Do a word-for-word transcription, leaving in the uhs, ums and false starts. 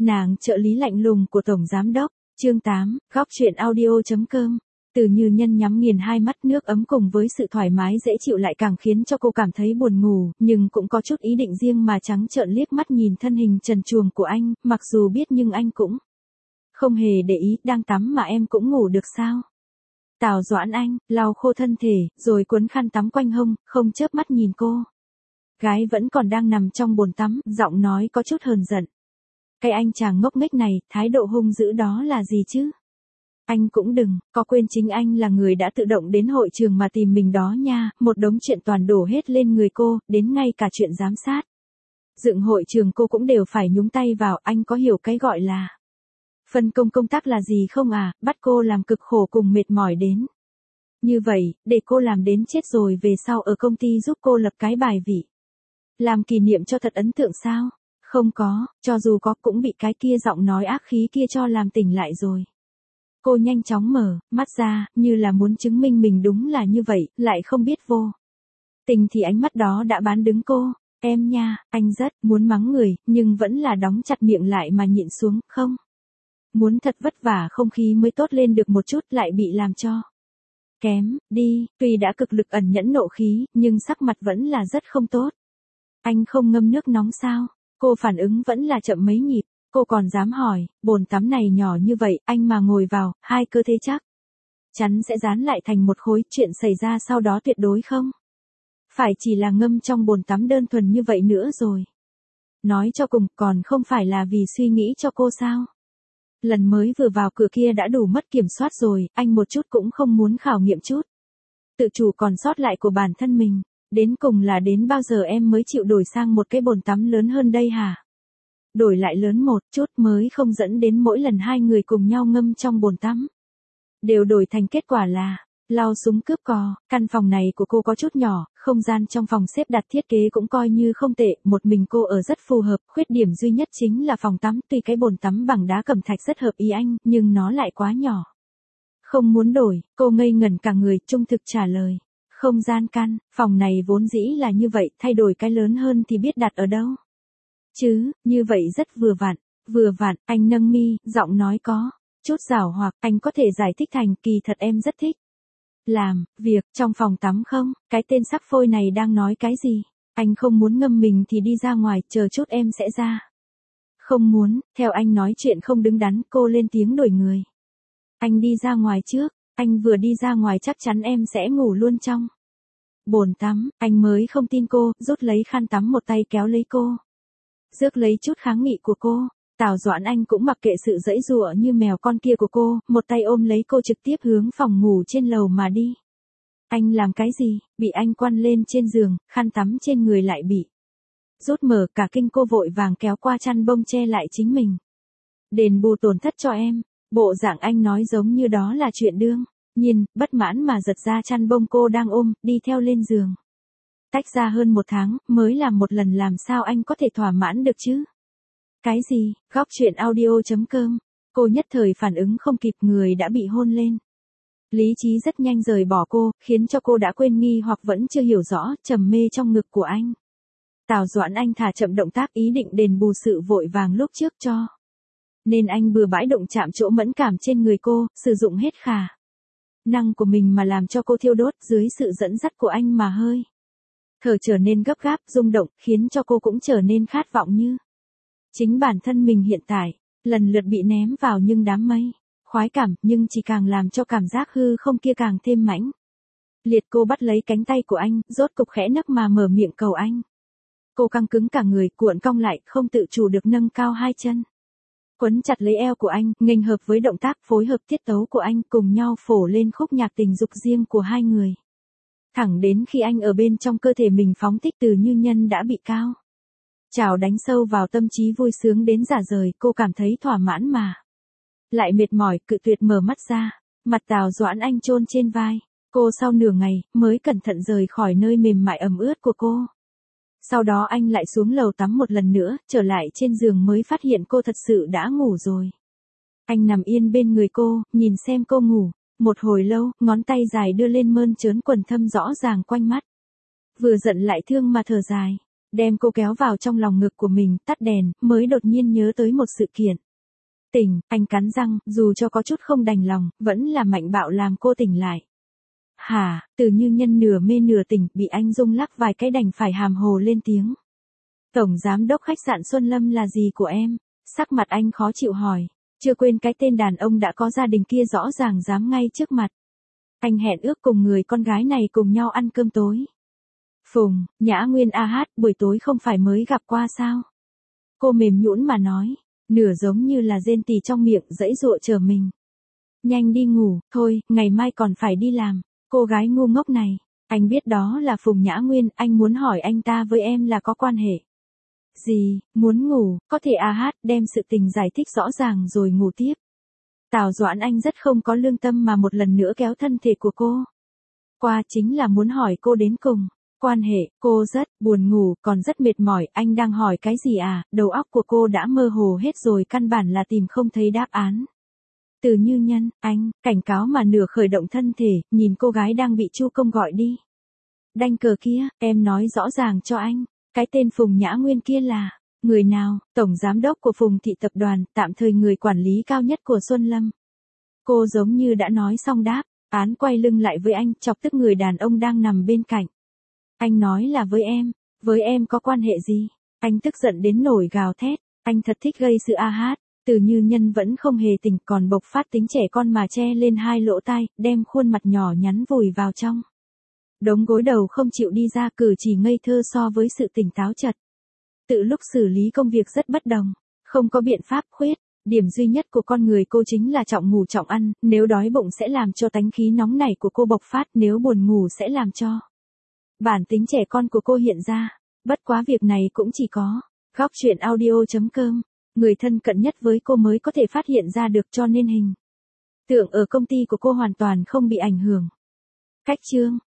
Nàng trợ lý lạnh lùng của tổng giám đốc. Chương tám, góc truyện audio.com. Từ Như Nhân nhắm nghiền hai mắt, nước ấm cùng với sự thoải mái dễ chịu lại càng khiến cho cô cảm thấy buồn ngủ, nhưng cũng có chút ý định riêng mà trắng trợn liếc mắt nhìn thân hình trần truồng của anh, mặc dù biết nhưng anh cũng không hề để ý. Đang tắm mà em cũng ngủ được sao? Tào Doãn Anh lau khô thân thể, rồi cuốn khăn tắm quanh hông, không chớp mắt nhìn cô. Gái vẫn còn đang nằm trong bồn tắm, giọng nói có chút hờn giận. Cái anh chàng ngốc nghếch này, thái độ hung dữ đó là gì chứ? Anh cũng đừng, có quên chính anh là người đã tự động đến hội trường mà tìm mình đó nha. Một đống chuyện toàn đổ hết lên người cô, đến ngay cả chuyện giám sát dựng hội trường cô cũng đều phải nhúng tay vào. Anh có hiểu cái gọi là phân công công tác là gì không à? Bắt cô làm cực khổ cùng mệt mỏi đến như vậy, để cô làm đến chết rồi về sau ở công ty giúp cô lập cái bài vị làm kỷ niệm cho thật ấn tượng sao? Không có, cho dù có cũng bị cái kia giọng nói ác khí kia cho làm tỉnh lại rồi. Cô nhanh chóng mở mắt ra, như là muốn chứng minh mình đúng là như vậy, lại không biết vô tình thì ánh mắt đó đã bán đứng cô. Em nha, anh rất muốn mắng người, nhưng vẫn là đóng chặt miệng lại mà nhịn xuống. Không muốn thật vất vả không khí mới tốt lên được một chút, lại bị làm cho kém đi. Tuy đã cực lực ẩn nhẫn nộ khí, nhưng sắc mặt vẫn là rất không tốt. Anh không ngâm nước nóng sao? Cô phản ứng vẫn là chậm mấy nhịp. Cô còn dám hỏi, bồn tắm này nhỏ như vậy, anh mà ngồi vào, hai cơ thế chắc chắn sẽ dán lại thành một khối. Chuyện xảy ra sau đó tuyệt đối không phải chỉ là ngâm trong bồn tắm đơn thuần như vậy nữa rồi. Nói cho cùng, còn không phải là vì suy nghĩ cho cô sao? Lần mới vừa vào cửa kia đã đủ mất kiểm soát rồi, anh một chút cũng không muốn khảo nghiệm chút tự chủ còn sót lại của bản thân mình. Đến cùng là đến bao giờ em mới chịu đổi sang một cái bồn tắm lớn hơn đây hả? Đổi lại lớn một chút mới không dẫn đến mỗi lần hai người cùng nhau ngâm trong bồn tắm đều đổi thành kết quả là lao súng cướp cò. Căn phòng này của cô có chút nhỏ, không gian trong phòng xếp đặt thiết kế cũng coi như không tệ, một mình cô ở rất phù hợp. Khuyết điểm duy nhất chính là phòng tắm, tuy cái bồn tắm bằng đá cẩm thạch rất hợp ý anh, nhưng nó lại quá nhỏ. Không muốn đổi, cô ngây ngẩn cả người, trung thực trả lời. Không gian căn, phòng này vốn dĩ là như vậy, thay đổi cái lớn hơn thì biết đặt ở đâu chứ, như vậy rất vừa vặn. Vừa vặn, anh nâng mi, giọng nói có chút giảo hoạt. Anh có thể giải thích thành, kỳ thật em rất thích làm việc trong phòng tắm không? Cái tên sắc phôi này đang nói cái gì? Anh không muốn ngâm mình thì đi ra ngoài, chờ chút em sẽ ra. Không muốn, theo anh nói chuyện không đứng đắn. Cô lên tiếng đổi người. Anh đi ra ngoài trước. Anh vừa đi ra ngoài chắc chắn em sẽ ngủ luôn trong bồn tắm. Anh mới không tin cô, rút lấy khăn tắm một tay kéo lấy cô, rước lấy chút kháng nghị của cô. Tào Doãn Anh cũng mặc kệ sự giãy giụa như mèo con kia của cô, một tay ôm lấy cô trực tiếp hướng phòng ngủ trên lầu mà đi. Anh làm cái gì? Bị anh quăn lên trên giường, khăn tắm trên người lại bị rút mở. Cả kinh cô vội vàng kéo qua chăn bông che lại chính mình. Đền bù tổn thất cho em. Bộ dạng anh nói giống như đó là chuyện đương nhiên. Bất mãn mà giật ra chăn bông cô đang ôm, đi theo lên giường. Tách ra hơn một tháng, mới làm một lần làm sao anh có thể thỏa mãn được chứ? Cái gì? Góc truyện audio.com. Cô nhất thời phản ứng không kịp, người đã bị hôn lên. Lý trí rất nhanh rời bỏ cô, khiến cho cô đã quên nghi hoặc vẫn chưa hiểu rõ, trầm mê trong ngực của anh. Tào Doãn Anh thả chậm động tác, ý định đền bù sự vội vàng lúc trước cho nên anh bừa bãi động chạm chỗ mẫn cảm trên người cô, sử dụng hết khả năng của mình mà làm cho cô thiêu đốt dưới sự dẫn dắt của anh mà hơi thở trở nên gấp gáp, rung động, khiến cho cô cũng trở nên khát vọng như chính bản thân mình hiện tại, lần lượt bị ném vào nhưng đám mây khoái cảm, nhưng chỉ càng làm cho cảm giác hư không kia càng thêm mãnh liệt. Cô bắt lấy cánh tay của anh, rốt cục khẽ nấc mà mở miệng cầu anh. Cô căng cứng cả người, cuộn cong lại, không tự chủ được nâng cao hai chân, quấn chặt lấy eo của anh, nghênh hợp với động tác phối hợp tiết tấu của anh, cùng nhau phổ lên khúc nhạc tình dục riêng của hai người. Thẳng đến khi anh ở bên trong cơ thể mình phóng thích Từ Như Nhân đã bị cao trào đánh sâu vào tâm trí vui sướng đến rã rời. Cô cảm thấy thỏa mãn mà lại mệt mỏi, cự tuyệt mở mắt ra. Mặt Tào Doãn Anh chôn trên vai cô sau nửa ngày, mới cẩn thận rời khỏi nơi mềm mại ẩm ướt của cô. Sau đó anh lại xuống lầu tắm một lần nữa, trở lại trên giường mới phát hiện cô thật sự đã ngủ rồi. Anh nằm yên bên người cô, nhìn xem cô ngủ. Một hồi lâu, ngón tay dài đưa lên mơn trớn quần thâm rõ ràng quanh mắt. Vừa giận lại thương mà thở dài. đem cô kéo vào trong lòng ngực của mình, tắt đèn, mới đột nhiên nhớ tới một sự kiện. Tỉnh, anh cắn răng, dù cho có chút không đành lòng, vẫn là mạnh bạo làm cô tỉnh lại. Hả, Từ Như Nhân nửa mê nửa tỉnh, bị anh rung lắc vài cái đành phải hàm hồ lên tiếng. Tổng giám đốc khách sạn Xuân Lâm là gì của em? Sắc mặt anh khó chịu hỏi. Chưa quên cái tên đàn ông đã có gia đình kia rõ ràng dám ngay trước mặt. Anh hẹn ước cùng người con gái này cùng nhau ăn cơm tối. Phùng, Nhã Nguyên a hát, buổi tối không phải mới gặp qua sao? Cô mềm nhũn mà nói, nửa giống như là rên tì trong miệng dãy dụa chờ mình. Nhanh đi ngủ, thôi, ngày mai còn phải đi làm. Cô gái ngu ngốc này, anh biết đó là Phùng Nhã Nguyên, anh muốn hỏi anh ta với em là có quan hệ gì, muốn ngủ, có thể a hát, đem sự tình giải thích rõ ràng rồi ngủ tiếp. Tào Doãn Anh rất không có lương tâm mà một lần nữa kéo thân thể của cô qua, chính là muốn hỏi cô đến cùng. Quan hệ, cô rất buồn ngủ, còn rất mệt mỏi, anh đang hỏi cái gì à, đầu óc của cô đã mơ hồ hết rồi, căn bản là tìm không thấy đáp án. Từ Như Nhân, anh, cảnh cáo mà nửa khởi động thân thể, nhìn cô gái đang bị Chu Công gọi đi. Đanh cờ kia, em nói rõ ràng cho anh, cái tên Phùng Nhã Nguyên kia là người nào? Tổng giám đốc của Phùng Thị Tập đoàn, tạm thời người quản lý cao nhất của Xuân Lâm. Cô giống như đã nói xong đáp, án quay lưng lại với anh, chọc tức người đàn ông đang nằm bên cạnh. Anh nói là với em, với em có quan hệ gì? Anh tức giận đến nổi gào thét, anh thật thích gây sự a hát. Từ Như Nhân vẫn không hề tỉnh, còn bộc phát tính trẻ con mà che lên hai lỗ tai, đem khuôn mặt nhỏ nhắn vùi vào trong đống gối đầu không chịu đi ra, cử chỉ ngây thơ so với sự tỉnh táo chật. Tự lúc xử lý công việc rất bất đồng, không có biện pháp khuyết. Điểm duy nhất của con người cô chính là trọng ngủ trọng ăn, nếu đói bụng sẽ làm cho tánh khí nóng nảy của cô bộc phát, nếu buồn ngủ sẽ làm cho bản tính trẻ con của cô hiện ra. Bất quá việc này cũng chỉ có góc truyện audio chấm com, người thân cận nhất với cô mới có thể phát hiện ra được, cho nên hình tượng ở công ty của cô hoàn toàn không bị ảnh hưởng. Cách chương